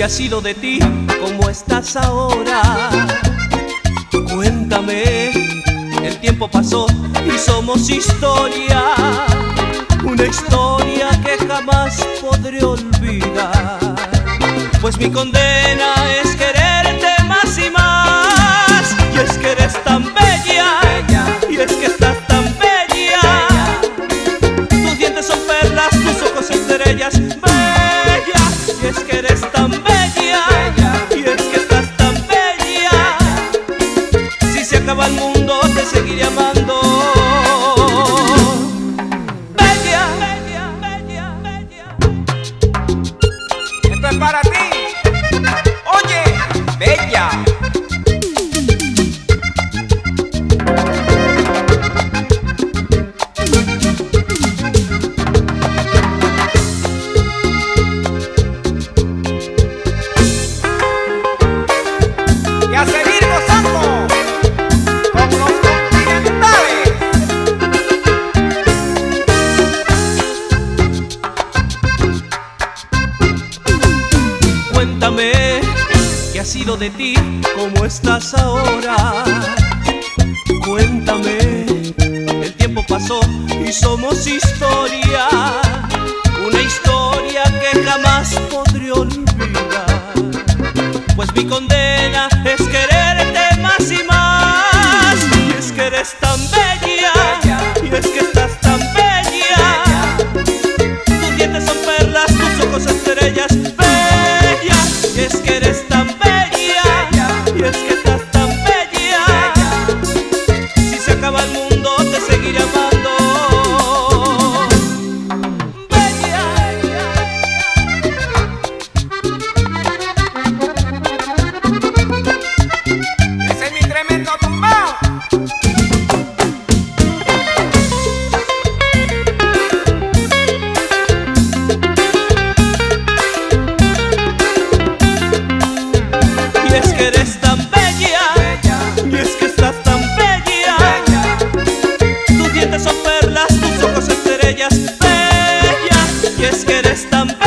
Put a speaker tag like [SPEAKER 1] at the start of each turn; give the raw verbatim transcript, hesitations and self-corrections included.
[SPEAKER 1] ¿qué ha sido de ti? ¿Cómo estás ahora? Cuéntame, el tiempo pasó y somos historia, una historia que jamás podré olvidar. Pues mi condena es quererte más y más, y es que eres tan bella, y es que estás tan bella. Tus dientes son perlas, tus ojos estrellas, bella, y es que eres tan bella, y es que estás tan bella. Si se acaba el mundo te seguiré amando. Bella, bella, bella, bella.
[SPEAKER 2] Esto es para ti. Oye, bella. Y a seguir gozando con los continentales.
[SPEAKER 1] Cuéntame, ¿qué ha sido de ti? ¿Cómo estás ahora? Cuéntame, el tiempo pasó y somos historia, una historia que jamás podré olvidar. Pues mi condena es quererte más y más, y es que eres tan bella, y es que estás tan bella. Tus dientes son perlas, tus ojos estrellas, bella, y es que eres tan bella, y es que estás tan bella. Si se acaba el mundo te seguiré amando. Bella.
[SPEAKER 2] Ese es mi tremendo tumbao.
[SPEAKER 1] Y es que eres tan bella, y es que estás tan bella. Tus dientes son perlas, tus ojos estrellas, bella, y es que eres tan bella.